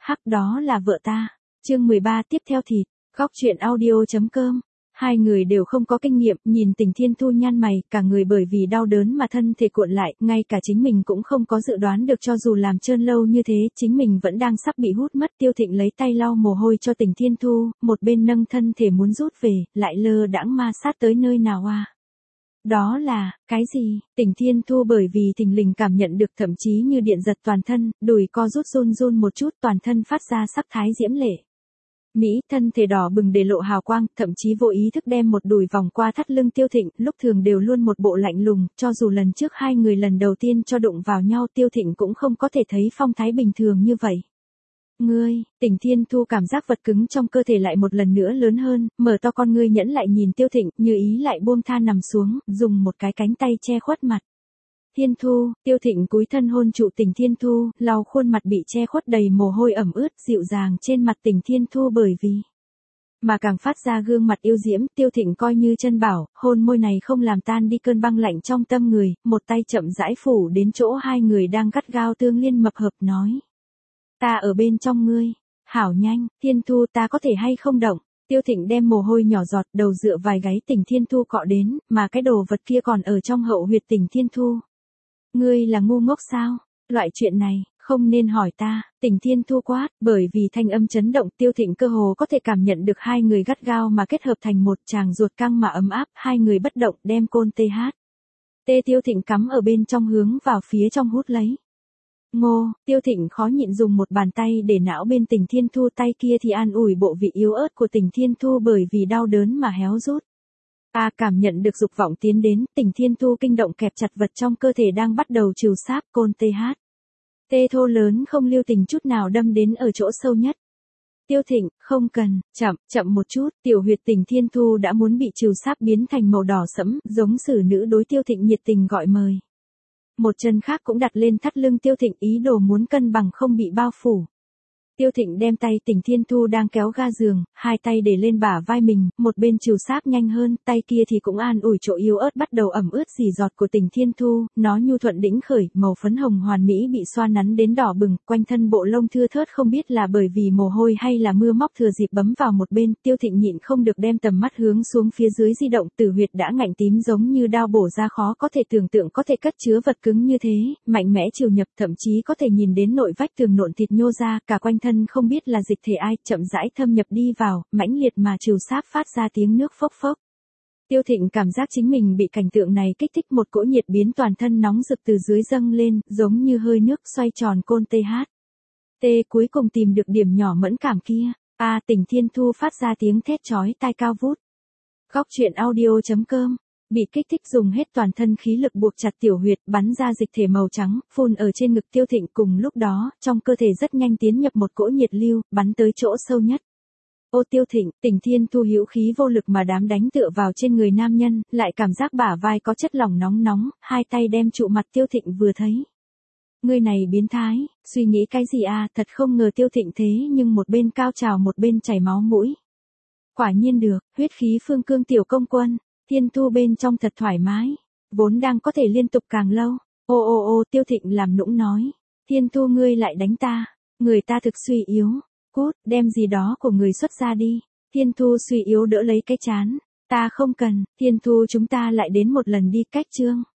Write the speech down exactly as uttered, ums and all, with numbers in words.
Hắc đó là vợ ta. Chương mười ba tiếp theo thịt. Góc truyện audio.com. Hai người đều không có kinh nghiệm, nhìn Tình Thiên Thu nhăn mày, cả người bởi vì đau đớn mà thân thể cuộn lại, ngay cả chính mình cũng không có dự đoán được cho dù làm trơn lâu như thế, chính mình vẫn đang sắp bị hút mất. Tiêu Thịnh lấy tay lau mồ hôi cho Tình Thiên Thu, một bên nâng thân thể muốn rút về, lại lơ đãng ma sát tới nơi nào à. Đó là, cái gì? Tình Thiên Thu bởi vì thình lình cảm nhận được thậm chí như điện giật toàn thân, đùi co rút run run một chút, toàn thân phát ra sắc thái diễm lệ. Mỹ, thân thể đỏ bừng để lộ hào quang, thậm chí vô ý thức đem một đùi vòng qua thắt lưng Tiêu Thịnh, lúc thường đều luôn một bộ lạnh lùng, cho dù lần trước hai người lần đầu tiên cho đụng vào nhau Tiêu Thịnh cũng không có thể thấy phong thái bình thường như vậy. Ngươi, Tình Thiên Thu cảm giác vật cứng trong cơ thể lại một lần nữa lớn hơn, mở to con ngươi nhẫn lại nhìn Tiêu Thịnh, như ý lại buông tha nằm xuống, dùng một cái cánh tay che khuất mặt. Thiên Thu, Tiêu Thịnh cúi thân hôn trụ Tình Thiên Thu, lau khuôn mặt bị che khuất đầy mồ hôi ẩm ướt, dịu dàng trên mặt Tình Thiên Thu bởi vì mà càng phát ra gương mặt yêu diễm. Tiêu Thịnh coi như chân bảo, hôn môi này không làm tan đi cơn băng lạnh trong tâm người, một tay chậm rãi phủ đến chỗ hai người đang gắt gao tương liên mập hợp nói. Ta ở bên trong ngươi. Hảo nhanh, Thiên Thu, ta có thể hay không động. Tiêu Thịnh đem mồ hôi nhỏ giọt, đầu dựa vài gáy Tình Thiên Thu cọ đến, mà cái đồ vật kia còn ở trong hậu huyệt Tình Thiên Thu. Ngươi là ngu ngốc sao? Loại chuyện này, không nên hỏi ta. Tình Thiên Thu quát, bởi vì thanh âm chấn động Tiêu Thịnh cơ hồ có thể cảm nhận được hai người gắt gao mà kết hợp thành một tràng ruột căng mà ấm áp, hai người bất động đem côn tê hát. Tê Tiêu Thịnh cắm ở bên trong hướng vào phía trong hút lấy. Ngô, Tiêu Thịnh khó nhịn dùng một bàn tay để não bên Tình Thiên Thu, tay kia thì an ủi bộ vị yếu ớt của Tình Thiên Thu bởi vì đau đớn mà héo rút. A à, cảm nhận được dục vọng tiến đến, Tình Thiên Thu kinh động kẹp chặt vật trong cơ thể đang bắt đầu trìu sáp, côn tê hát. Tê thô lớn không lưu tình chút nào đâm đến ở chỗ sâu nhất. Tiêu Thịnh, không cần, chậm, chậm một chút, tiểu huyệt Tình Thiên Thu đã muốn bị trìu sáp biến thành màu đỏ sẫm, giống xử nữ đối Tiêu Thịnh nhiệt tình gọi mời. Một chân khác cũng đặt lên thắt lưng Tiêu Thịnh, ý đồ muốn cân bằng không bị bao phủ. Tiêu Thịnh đem tay Tình Thiên Thu đang kéo ga giường, hai tay để lên bả vai mình, một bên trìu sáp nhanh hơn, tay kia thì cũng an ủi chỗ yếu ớt bắt đầu ẩm ướt dì giọt của Tình Thiên Thu, nó nhu thuận đĩnh khởi, màu phấn hồng hoàn mỹ bị xoa nắn đến đỏ bừng, quanh thân bộ lông thưa thớt không biết là bởi vì mồ hôi hay là mưa móc thừa dịp bấm vào một bên. Tiêu Thịnh nhịn không được đem tầm mắt hướng xuống phía dưới di động, tử huyệt đã ngạnh tím giống như đao bổ ra, khó có thể tưởng tượng có thể cất chứa vật cứng như thế, mạnh mẽ chiều nhập, thậm chí có thể nhìn đến nội vách tường nộn thịt nhô ra, cả quanh thân không biết là dịch thể ai, chậm rãi thâm nhập đi vào, mãnh liệt mà trìu sáp phát ra tiếng nước phốc phốc. Tiêu Thịnh cảm giác chính mình bị cảnh tượng này kích thích, một cỗ nhiệt biến toàn thân nóng rực từ dưới dâng lên, giống như hơi nước xoay tròn côn tê hát. Tê cuối cùng tìm được điểm nhỏ mẫn cảm kia. A à, Tình Thiên Thu phát ra tiếng thét chói tai cao vút. Góc truyện audio.com. Bị kích thích dùng hết toàn thân khí lực buộc chặt tiểu huyệt, bắn ra dịch thể màu trắng, phun ở trên ngực Tiêu Thịnh, cùng lúc đó, trong cơ thể rất nhanh tiến nhập một cỗ nhiệt lưu, bắn tới chỗ sâu nhất. Ô Tiêu Thịnh, Tình Thiên Thu hữu khí vô lực mà đám đánh tựa vào trên người nam nhân, lại cảm giác bả vai có chất lỏng nóng nóng, hai tay đem trụ mặt Tiêu Thịnh vừa thấy. Ngươi này biến thái, suy nghĩ cái gì à, thật không ngờ Tiêu Thịnh thế nhưng một bên cao trào một bên chảy máu mũi. Quả nhiên được, huyết khí phương cương tiểu công quân. Thiên Thu bên trong thật thoải mái, vốn đang có thể liên tục càng lâu. Ô ô ô Tiêu Thịnh làm nũng nói. Thiên Thu ngươi lại đánh ta, người ta thực suy yếu. Cút, đem gì đó của người xuất ra đi. Thiên Thu suy yếu đỡ lấy cái chán. Ta không cần, Thiên Thu chúng ta lại đến một lần đi, cách chương.